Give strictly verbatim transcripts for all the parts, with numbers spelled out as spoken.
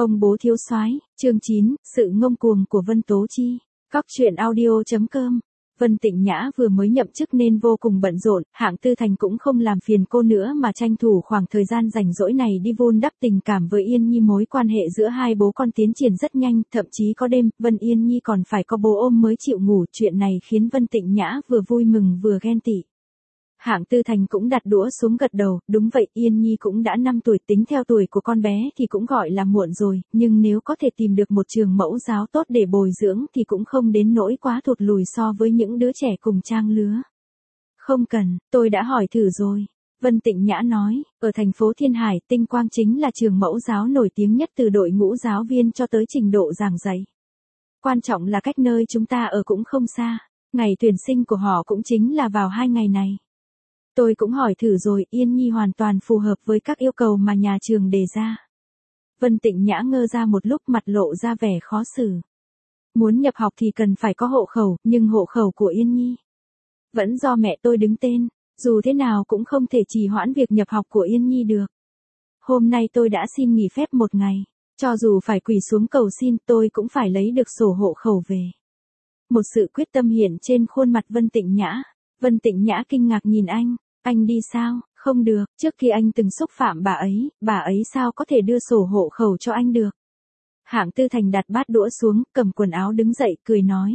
Ông bố thiếu soái, chương chín, sự ngông cuồng của Vân Tố Chi. Các truyện audio.com. Vân Tịnh Nhã vừa mới nhậm chức nên vô cùng bận rộn, Hạng Tư Thành cũng không làm phiền cô nữa mà tranh thủ khoảng thời gian rảnh rỗi này đi vun đắp tình cảm với Yên Nhi. Mối quan hệ giữa hai bố con tiến triển rất nhanh, thậm chí có đêm, Vân Yên Nhi còn phải có bố ôm mới chịu ngủ. Chuyện này khiến Vân Tịnh Nhã vừa vui mừng vừa ghen tị. Hạng Tư Thành cũng đặt đũa xuống gật đầu, đúng vậy, Yên Nhi cũng đã năm tuổi, tính theo tuổi của con bé thì cũng gọi là muộn rồi, nhưng nếu có thể tìm được một trường mẫu giáo tốt để bồi dưỡng thì cũng không đến nỗi quá thụt lùi so với những đứa trẻ cùng trang lứa. Không cần, tôi đã hỏi thử rồi. Vân Tịnh Nhã nói, ở thành phố Thiên Hải, Tinh Quang chính là trường mẫu giáo nổi tiếng nhất từ đội ngũ giáo viên cho tới trình độ giảng dạy. Quan trọng là cách nơi chúng ta ở cũng không xa, ngày tuyển sinh của họ cũng chính là vào hai ngày này. Tôi cũng hỏi thử rồi, Yên Nhi hoàn toàn phù hợp với các yêu cầu mà nhà trường đề ra. Vân Tịnh Nhã ngơ ra một lúc, mặt lộ ra vẻ khó xử. Muốn nhập học thì cần phải có hộ khẩu, nhưng hộ khẩu của Yên Nhi vẫn do mẹ tôi đứng tên, dù thế nào cũng không thể trì hoãn việc nhập học của Yên Nhi được. Hôm nay tôi đã xin nghỉ phép một ngày, cho dù phải quỳ xuống cầu xin tôi cũng phải lấy được sổ hộ khẩu về. Một sự quyết tâm hiện trên khuôn mặt Vân Tịnh Nhã. Vân Tịnh Nhã kinh ngạc nhìn anh, anh đi sao, không được, trước khi anh từng xúc phạm bà ấy, bà ấy sao có thể đưa sổ hộ khẩu cho anh được. Hạng Tư Thành đặt bát đũa xuống, cầm quần áo đứng dậy, cười nói.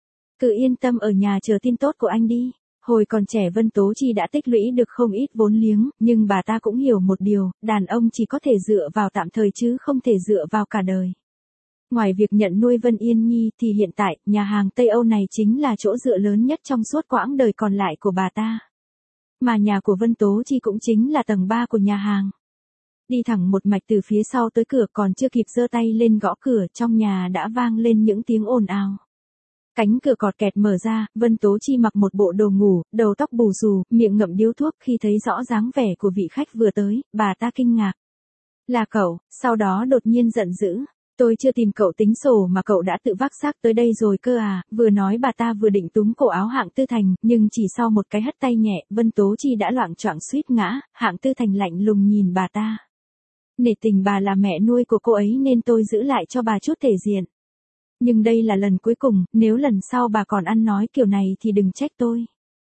Cứ yên tâm ở nhà chờ tin tốt của anh đi. Hồi còn trẻ Vân Tố Chi đã tích lũy được không ít vốn liếng, nhưng bà ta cũng hiểu một điều, đàn ông chỉ có thể dựa vào tạm thời chứ không thể dựa vào cả đời. Ngoài việc nhận nuôi Vân Yên Nhi thì hiện tại, nhà hàng Tây Âu này chính là chỗ dựa lớn nhất trong suốt quãng đời còn lại của bà ta. Mà nhà của Vân Tố Chi cũng chính là tầng ba của nhà hàng. Đi thẳng một mạch từ phía sau tới cửa, còn chưa kịp giơ tay lên gõ cửa, trong nhà đã vang lên những tiếng ồn ào. Cánh cửa cọt kẹt mở ra, Vân Tố Chi mặc một bộ đồ ngủ, đầu tóc bù xù, miệng ngậm điếu thuốc. Khi thấy rõ dáng vẻ của vị khách vừa tới, bà ta kinh ngạc. Là cậu, sau đó đột nhiên giận dữ. Tôi chưa tìm cậu tính sổ mà cậu đã tự vác xác tới đây rồi cơ à, vừa nói bà ta vừa định túm cổ áo Hạng Tư Thành, nhưng chỉ sau một cái hất tay nhẹ, Vân Tố Chi đã loạng choạng suýt ngã. Hạng Tư Thành lạnh lùng nhìn bà ta. Nể tình bà là mẹ nuôi của cô ấy nên tôi giữ lại cho bà chút thể diện. Nhưng đây là lần cuối cùng, nếu lần sau bà còn ăn nói kiểu này thì đừng trách tôi.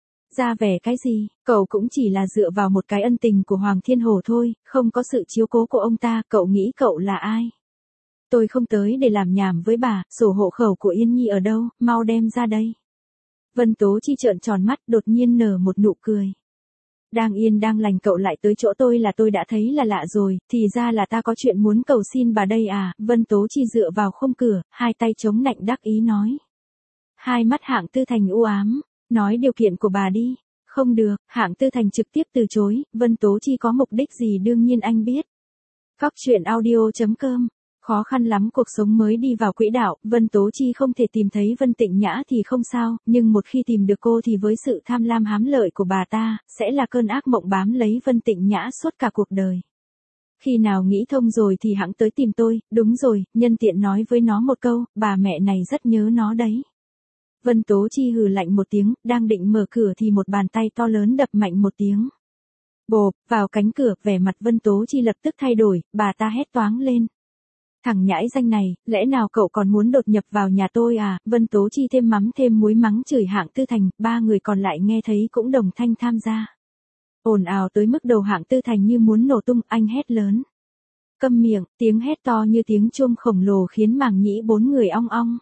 Ra vẻ cái gì, cậu cũng chỉ là dựa vào một cái ân tình của Hoàng Thiên Hổ thôi, không có sự chiếu cố của ông ta, cậu nghĩ cậu là ai? Tôi không tới để làm nhảm với bà, sổ hộ khẩu của Yên Nhi ở đâu, mau đem ra đây. Vân Tố Chi trợn tròn mắt, đột nhiên nở một nụ cười. Đang yên đang lành cậu lại tới chỗ tôi là tôi đã thấy là lạ rồi, thì ra là ta có chuyện muốn cầu xin bà đây à. Vân Tố Chi dựa vào khung cửa, hai tay chống nạnh đắc ý nói. Hai mắt Hạng Tư Thành u ám, nói điều kiện của bà đi. Không được, Hạng Tư Thành trực tiếp từ chối, Vân Tố Chi có mục đích gì đương nhiên anh biết. Các truyện audio.com. Khó khăn lắm cuộc sống mới đi vào quỹ đạo, Vân Tố Chi không thể tìm thấy Vân Tịnh Nhã thì không sao, nhưng một khi tìm được cô thì với sự tham lam hám lợi của bà ta, sẽ là cơn ác mộng bám lấy Vân Tịnh Nhã suốt cả cuộc đời. Khi nào nghĩ thông rồi thì hẵng tới tìm tôi, đúng rồi, nhân tiện nói với nó một câu, bà mẹ này rất nhớ nó đấy. Vân Tố Chi hừ lạnh một tiếng, đang định mở cửa thì một bàn tay to lớn đập mạnh một tiếng. Bộp, vào cánh cửa, vẻ mặt Vân Tố Chi lập tức thay đổi, bà ta hét toáng lên. Thằng nhãi danh này, lẽ nào cậu còn muốn đột nhập vào nhà tôi à? Vân Tố Chi thêm mắm thêm muối mắng chửi Hạng Tư Thành, ba người còn lại nghe thấy cũng đồng thanh tham gia. Ồn ào tới mức đầu Hạng Tư Thành như muốn nổ tung, anh hét lớn. Câm miệng, tiếng hét to như tiếng chuông khổng lồ khiến màng nhĩ bốn người ong ong.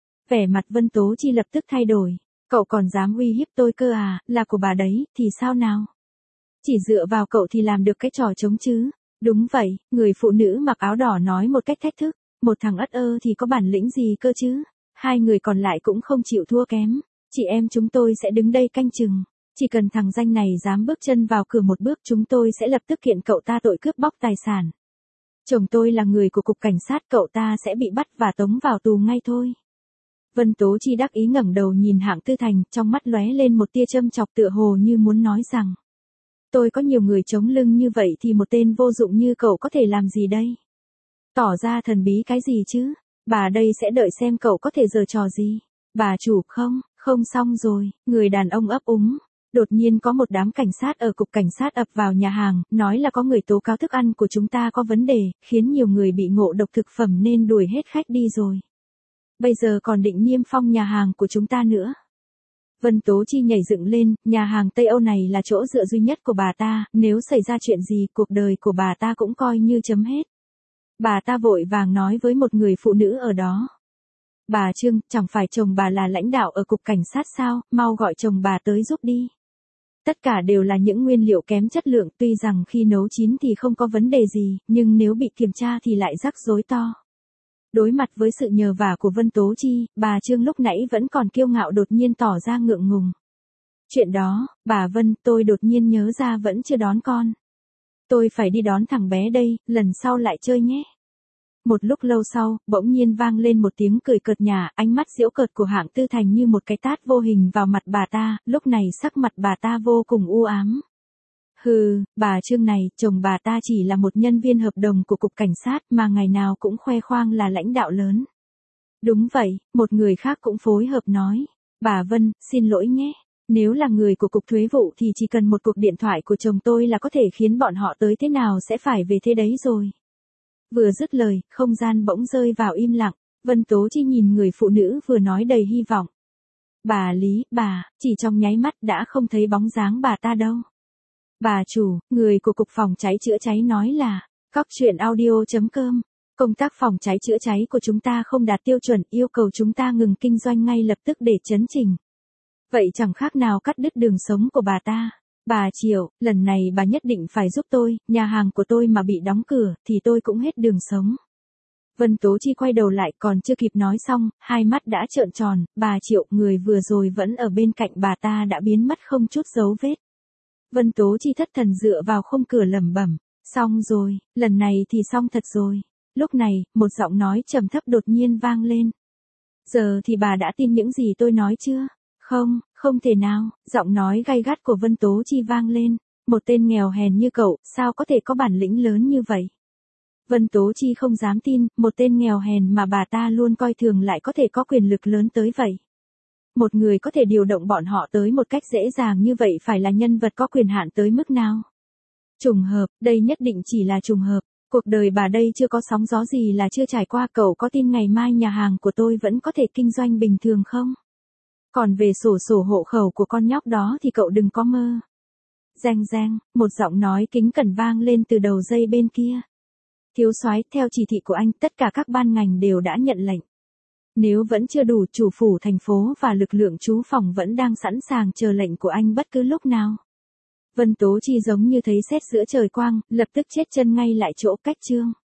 Vẻ mặt Vân Tố Chi lập tức thay đổi. Cậu còn dám uy hiếp tôi cơ à, là của bà đấy, thì sao nào? Chỉ dựa vào cậu thì làm được cái trò trống chứ? Đúng vậy, người phụ nữ mặc áo đỏ nói một cách thách thức, một thằng ất ơ thì có bản lĩnh gì cơ chứ? Hai người còn lại cũng không chịu thua kém, chị em chúng tôi sẽ đứng đây canh chừng, chỉ cần thằng danh này dám bước chân vào cửa một bước chúng tôi sẽ lập tức kiện cậu ta tội cướp bóc tài sản. Chồng tôi là người của cục cảnh sát, cậu ta sẽ bị bắt và tống vào tù ngay thôi. Vân Tố Chi đắc ý ngẩng đầu nhìn Hạng Tư Thành, trong mắt lóe lên một tia châm chọc tựa hồ như muốn nói rằng. Tôi có nhiều người chống lưng như vậy thì một tên vô dụng như cậu có thể làm gì đây? Tỏ ra thần bí cái gì chứ? Bà đây sẽ đợi xem cậu có thể giở trò gì. Bà chủ không, không xong rồi, người đàn ông ấp úng. Đột nhiên có một đám cảnh sát ở cục cảnh sát ập vào nhà hàng, nói là có người tố cáo thức ăn của chúng ta có vấn đề, khiến nhiều người bị ngộ độc thực phẩm nên đuổi hết khách đi rồi. Bây giờ còn định niêm phong nhà hàng của chúng ta nữa. Vân Tố Chi nhảy dựng lên, nhà hàng Tây Âu này là chỗ dựa duy nhất của bà ta, nếu xảy ra chuyện gì cuộc đời của bà ta cũng coi như chấm hết. Bà ta vội vàng nói với một người phụ nữ ở đó. Bà Trương, chẳng phải chồng bà là lãnh đạo ở cục cảnh sát sao, mau gọi chồng bà tới giúp đi. Tất cả đều là những nguyên liệu kém chất lượng, tuy rằng khi nấu chín thì không có vấn đề gì, nhưng nếu bị kiểm tra thì lại rắc rối to. Đối mặt với sự nhờ vả của Vân Tố Chi, bà Trương lúc nãy vẫn còn kiêu ngạo đột nhiên tỏ ra ngượng ngùng. Chuyện đó, bà Vân, tôi đột nhiên nhớ ra vẫn chưa đón con. Tôi phải đi đón thằng bé đây, lần sau lại chơi nhé. Một lúc lâu sau, bỗng nhiên vang lên một tiếng cười cợt nhả, ánh mắt giễu cợt của Hạng Tư Thành như một cái tát vô hình vào mặt bà ta, lúc này sắc mặt bà ta vô cùng u ám. Hừ, bà Trương này, chồng bà ta chỉ là một nhân viên hợp đồng của cục cảnh sát mà ngày nào cũng khoe khoang là lãnh đạo lớn. Đúng vậy, một người khác cũng phối hợp nói. Bà Vân, xin lỗi nhé. Nếu là người của cục thuế vụ thì chỉ cần một cuộc điện thoại của chồng tôi là có thể khiến bọn họ tới thế nào sẽ phải về thế đấy rồi. Vừa dứt lời, không gian bỗng rơi vào im lặng, Vân Tố Chi nhìn người phụ nữ vừa nói đầy hy vọng. Bà Lý, bà, chỉ trong nháy mắt đã không thấy bóng dáng bà ta đâu. Bà chủ, người của cục phòng cháy chữa cháy nói là, cóc truyện audio chấm com, công tác phòng cháy chữa cháy của chúng ta không đạt tiêu chuẩn, yêu cầu chúng ta ngừng kinh doanh ngay lập tức để chấn chỉnh. Vậy chẳng khác nào cắt đứt đường sống của bà ta. Bà Triệu, lần này bà nhất định phải giúp tôi, nhà hàng của tôi mà bị đóng cửa, thì tôi cũng hết đường sống. Vân Tố Chi quay đầu lại còn chưa kịp nói xong, hai mắt đã trợn tròn, bà Triệu, người vừa rồi vẫn ở bên cạnh bà ta đã biến mất không chút dấu vết. Vân Tố Chi thất thần dựa vào khung cửa lẩm bẩm, xong rồi, lần này thì xong thật rồi. Lúc này, một giọng nói trầm thấp đột nhiên vang lên. Giờ thì bà đã tin những gì tôi nói chưa? Không, không thể nào, giọng nói gay gắt của Vân Tố Chi vang lên. Một tên nghèo hèn như cậu, sao có thể có bản lĩnh lớn như vậy? Vân Tố Chi không dám tin, một tên nghèo hèn mà bà ta luôn coi thường lại có thể có quyền lực lớn tới vậy. Một người có thể điều động bọn họ tới một cách dễ dàng như vậy phải là nhân vật có quyền hạn tới mức nào? Trùng hợp, đây nhất định chỉ là trùng hợp. Cuộc đời bà đây chưa có sóng gió gì là chưa trải qua, cậu có tin ngày mai nhà hàng của tôi vẫn có thể kinh doanh bình thường không? Còn về sổ sổ hộ khẩu của con nhóc đó thì cậu đừng có mơ. Reng reng, một giọng nói kính cẩn vang lên từ đầu dây bên kia. Thiếu soái, theo chỉ thị của anh, tất cả các ban ngành đều đã nhận lệnh. Nếu vẫn chưa đủ, chủ phủ thành phố và lực lượng trú phòng vẫn đang sẵn sàng chờ lệnh của anh bất cứ lúc nào. Vân Tố Chi giống như thấy sét giữa trời quang, lập tức chết chân ngay lại chỗ cách Trương.